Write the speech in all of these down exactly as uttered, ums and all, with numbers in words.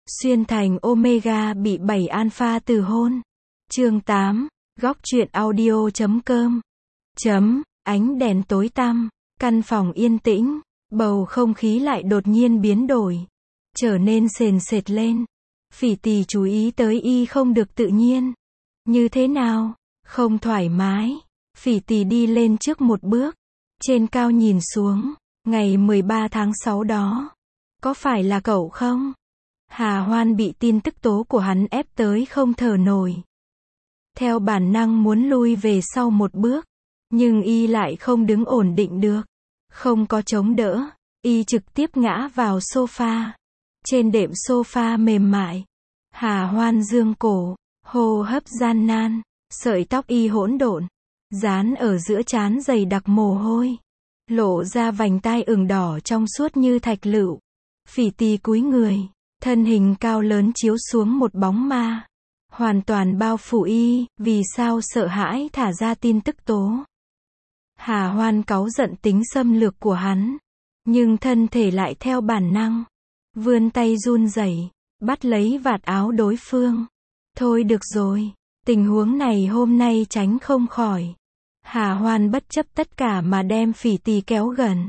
Xuyên thành Omega bị bảy alpha từ hôn. Chương tám, góc truyện audio chấm com. Chấm, ánh đèn tối tăm, căn phòng yên tĩnh, bầu không khí lại đột nhiên biến đổi, trở nên sền sệt lên. Phỉ Tì chú ý tới y không được tự nhiên. Như thế nào? Không thoải mái. Phỉ Tì đi lên trước một bước, trên cao nhìn xuống. Ngày mười ba tháng sáu đó, có phải là cậu không? Hà Hoan bị tin tức tố của hắn ép tới không thở nổi. Theo bản năng muốn lui về sau một bước, nhưng y lại không đứng ổn định được. Không có chống đỡ, y trực tiếp ngã vào sofa. Trên đệm sofa mềm mại, Hà Hoan dương cổ, hô hấp gian nan, sợi tóc y hỗn độn, dán ở giữa trán dày đặc mồ hôi, lộ ra vành tai ửng đỏ trong suốt như thạch lựu. Phỉ Tì cúi người, thân hình cao lớn chiếu xuống một bóng ma, hoàn toàn bao phủ y. Vì sao sợ hãi thả ra tin tức tố? Hà Hoan cáu giận tính xâm lược của hắn, nhưng thân thể lại theo bản năng vươn tay run rẩy, bắt lấy vạt áo đối phương. Thôi được rồi, tình huống này hôm nay tránh không khỏi. Hà Hoan bất chấp tất cả mà đem Phỉ Tì kéo gần,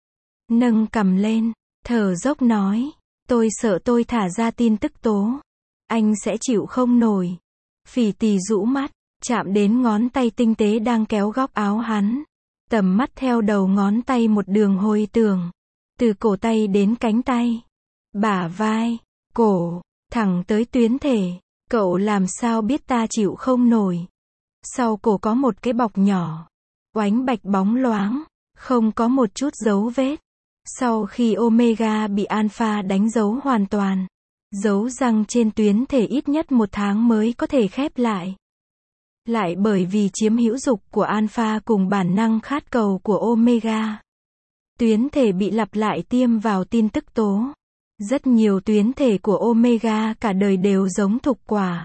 nâng cằm lên, thở dốc nói, tôi sợ tôi thả ra tin tức tố, anh sẽ chịu không nổi. Phỉ Tì rũ mắt, chạm đến ngón tay tinh tế đang kéo góc áo hắn, tầm mắt theo đầu ngón tay một đường hồi tưởng, từ cổ tay đến cánh tay, bả vai, cổ, thẳng tới tuyến thể. Cậu làm sao biết ta chịu không nổi? Sau cổ có một cái bọc nhỏ, oánh bạch bóng loáng, không có một chút dấu vết. Sau khi Omega bị alpha đánh dấu hoàn toàn, dấu răng trên tuyến thể ít nhất một tháng mới có thể khép lại. Lại bởi vì chiếm hữu dục của alpha cùng bản năng khát cầu của Omega, tuyến thể bị lặp lại tiêm vào tin tức tố. Rất nhiều tuyến thể của Omega cả đời đều giống thục quả,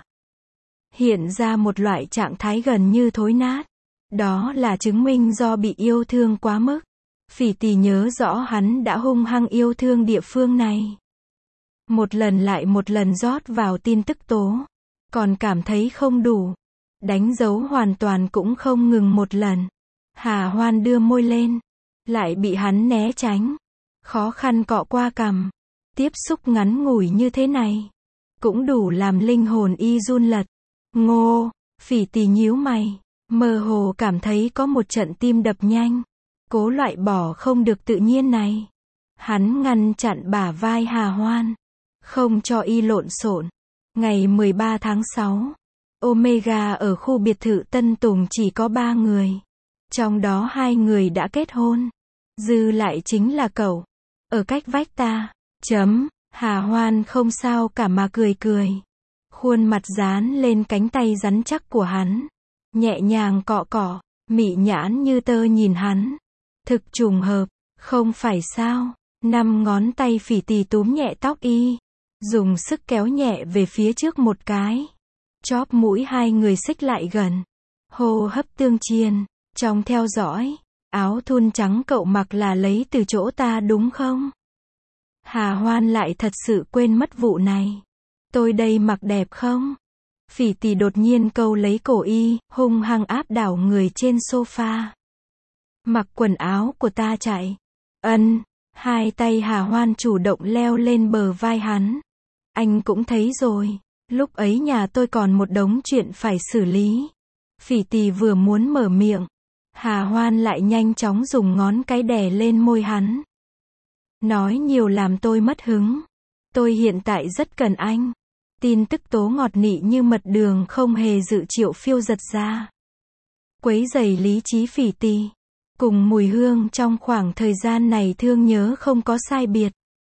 hiện ra một loại trạng thái gần như thối nát. Đó là chứng minh do bị yêu thương quá mức. Phỉ Tì nhớ rõ hắn đã hung hăng yêu thương địa phương này. Một lần lại một lần rót vào tin tức tố, còn cảm thấy không đủ. Đánh dấu hoàn toàn cũng không ngừng một lần. Hà Hoan đưa môi lên, lại bị hắn né tránh, khó khăn cọ qua cằm. Tiếp xúc ngắn ngủi như thế này, cũng đủ làm linh hồn y run lật. Ngô, Phỉ Tì nhíu mày, mơ hồ cảm thấy có một trận tim đập nhanh, cố loại bỏ không được tự nhiên này. Hắn ngăn chặn bả vai Hà Hoan, không cho y lộn xộn. Ngày mười ba tháng sáu, Omega ở khu biệt thự Tân Tùng chỉ có ba người, trong đó hai người đã kết hôn, dư lại chính là cậu, ở cách vách ta. Chấm, Hà Hoan không sao cả mà cười cười, khuôn mặt dán lên cánh tay rắn chắc của hắn, nhẹ nhàng cọ cọ, mị nhãn như tơ nhìn hắn. Thực trùng hợp, không phải sao? Năm ngón tay Phỉ Tì túm nhẹ tóc y, dùng sức kéo nhẹ về phía trước một cái. Chóp mũi hai người xích lại gần, hô hấp tương chiên, trong theo dõi. Áo thun trắng cậu mặc là lấy từ chỗ ta đúng không? Hà Hoan lại thật sự quên mất vụ này. Tôi đây mặc đẹp không? Phỉ Tì đột nhiên câu lấy cổ y, hung hăng áp đảo người trên sofa. Mặc quần áo của ta chạy. Ân, hai tay Hà Hoan chủ động leo lên bờ vai hắn. Anh cũng thấy rồi, lúc ấy nhà tôi còn một đống chuyện phải xử lý. Phỉ Tì vừa muốn mở miệng, Hà Hoan lại nhanh chóng dùng ngón cái đè lên môi hắn. Nói nhiều làm tôi mất hứng. Tôi hiện tại rất cần anh. Tin tức tố ngọt nị như mật đường không hề dự triệu phiêu giật ra, quấy rầy lý trí Phỉ Tì. Cùng mùi hương trong khoảng thời gian này thương nhớ không có sai biệt.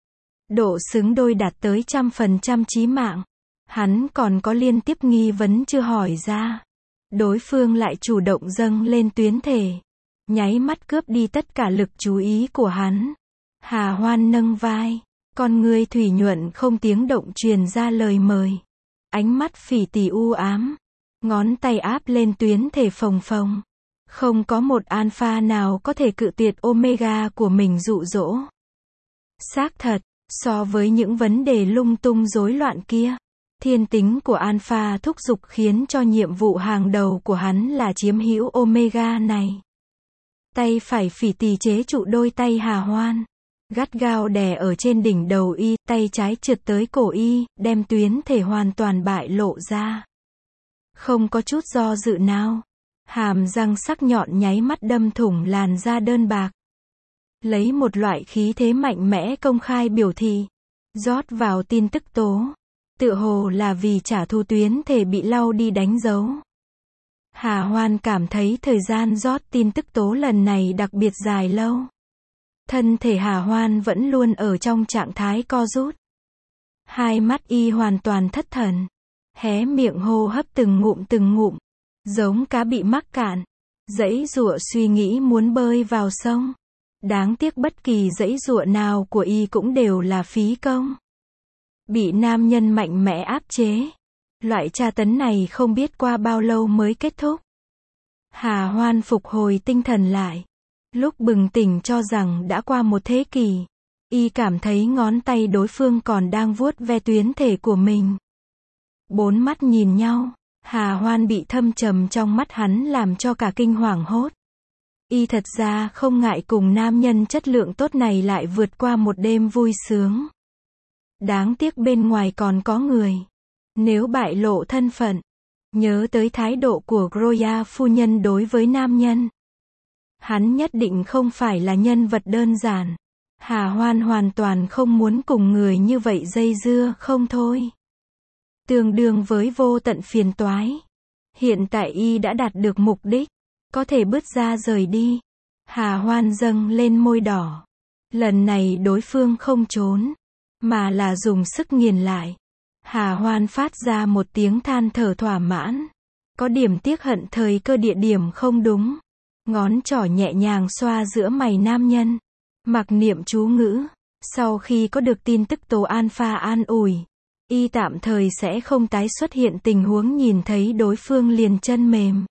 Độ xứng đôi đạt tới trăm phần trăm chí mạng. Hắn còn có liên tiếp nghi vấn chưa hỏi ra. Đối phương lại chủ động dâng lên tuyến thể, nháy mắt cướp đi tất cả lực chú ý của hắn. Hà Hoan nâng vai, con ngươi thủy nhuận không tiếng động truyền ra lời mời. Ánh mắt Phỉ Tì u ám, ngón tay áp lên tuyến thể phồng phồng. Không có một alpha nào có thể cự tuyệt Omega của mình dụ dỗ. Xác thật, So với những vấn đề lung tung rối loạn kia, thiên tính của Alpha thúc giục khiến cho nhiệm vụ hàng đầu của hắn là chiếm hữu Omega này. Tay phải Phỉ Tỳ chế trụ đôi tay Hà Hoan, gắt gao đè ở trên đỉnh đầu y, tay trái trượt tới cổ y, đem tuyến thể hoàn toàn bại lộ ra. Không có chút do dự nào, hàm răng sắc nhọn nháy mắt đâm thủng làn da đơn bạc. Lấy một loại khí thế mạnh mẽ công khai biểu thị, rót vào tin tức tố, tựa hồ là vì trả thù tuyến thể bị lau đi đánh dấu. Hà Hoan cảm thấy thời gian rót tin tức tố lần này đặc biệt dài lâu. Thân thể Hà Hoan vẫn luôn ở trong trạng thái co rút. Hai mắt y hoàn toàn thất thần, hé miệng hô hấp từng ngụm từng ngụm, giống cá bị mắc cạn, giãy giụa suy nghĩ muốn bơi vào sông. Đáng tiếc bất kỳ giãy giụa nào của y cũng đều là phí công. Bị nam nhân mạnh mẽ áp chế. Loại tra tấn này không biết qua bao lâu mới kết thúc. Hà Hoan phục hồi tinh thần lại. Lúc bừng tỉnh cho rằng đã qua một thế kỷ, y cảm thấy ngón tay đối phương còn đang vuốt ve tuyến thể của mình. Bốn mắt nhìn nhau, Hà Hoan bị thâm trầm trong mắt hắn làm cho cả kinh hoảng hốt. Y thật ra không ngại cùng nam nhân chất lượng tốt này lại vượt qua một đêm vui sướng. Đáng tiếc bên ngoài còn có người. Nếu bại lộ thân phận, nhớ tới thái độ của Groya phu nhân đối với nam nhân, hắn nhất định không phải là nhân vật đơn giản. Hà Hoan hoàn toàn không muốn cùng người như vậy dây dưa không thôi. Tương đương với vô tận phiền toái. Hiện tại y đã đạt được mục đích, có thể bước ra rời đi. Hà Hoan dâng lên môi đỏ. Lần này đối phương không trốn, mà là dùng sức nghiền lại. Hà Hoan phát ra một tiếng than thở thỏa mãn. Có điểm tiếc hận thời cơ địa điểm không đúng. Ngón trỏ nhẹ nhàng xoa giữa mày nam nhân. Mặc niệm chú ngữ. Sau khi có được tin tức tố Alpha an ủi, y tạm thời sẽ không tái xuất hiện tình huống nhìn thấy đối phương liền chân mềm.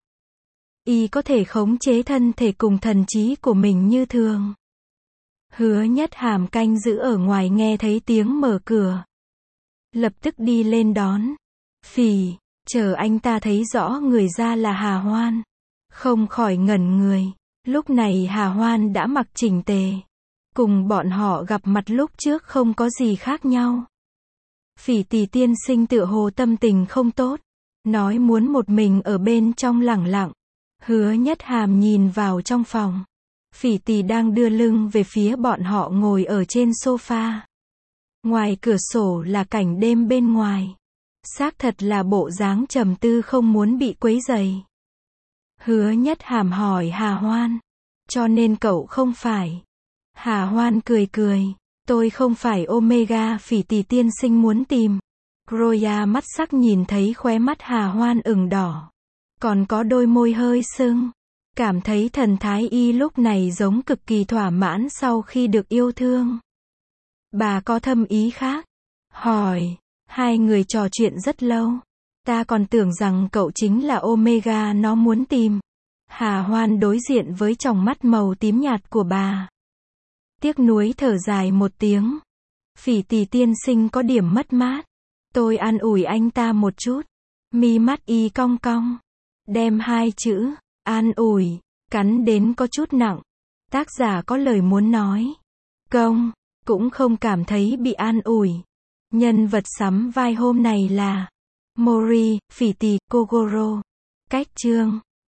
Y có thể khống chế thân thể cùng thần trí của mình như thường. Hứa Nhất Hàm canh giữ ở ngoài nghe thấy tiếng mở cửa, lập tức đi lên đón. Phì, chờ anh ta thấy rõ người ra là Hà Hoan, không khỏi ngẩn người. Lúc này Hà Hoan đã mặc chỉnh tề, cùng bọn họ gặp mặt lúc trước không có gì khác nhau. Phỉ Tỳ tiên sinh tựa hồ tâm tình không tốt, nói muốn một mình ở bên trong lẳng lặng. Hứa Nhất Hàm nhìn vào trong phòng. Phỉ Tỳ đang đưa lưng về phía bọn họ ngồi ở trên sofa. Ngoài cửa sổ là cảnh đêm bên ngoài. Xác thật là bộ dáng trầm tư không muốn bị quấy rầy. Hứa Nhất Hàm hỏi Hà Hoan, cho nên cậu không phải. Hà Hoan cười cười, tôi không phải Omega Phỉ Tỳ tiên sinh muốn tìm. Groya mắt sắc nhìn thấy khóe mắt Hà Hoan ửng đỏ, còn có đôi môi hơi sưng. Cảm thấy thần thái y lúc này giống cực kỳ thỏa mãn sau khi được yêu thương. Bà có thâm ý khác? Hỏi. Hai người trò chuyện rất lâu. Ta còn tưởng rằng cậu chính là Omega nó muốn tìm. Hà Hoan đối diện với tròng mắt màu tím nhạt của bà. Tiếc nuối thở dài một tiếng. Phỉ Tỳ tiên sinh có điểm mất mát. Tôi an ủi anh ta một chút. Mi mắt y cong cong. Đem hai chữ an ủi cắn đến có chút nặng. Tác giả có lời muốn nói. Công cũng không cảm thấy bị an ủi. Nhân vật sắm vai hôm này là Mori, Phỉ Tỳ, Kogoro. Cách chương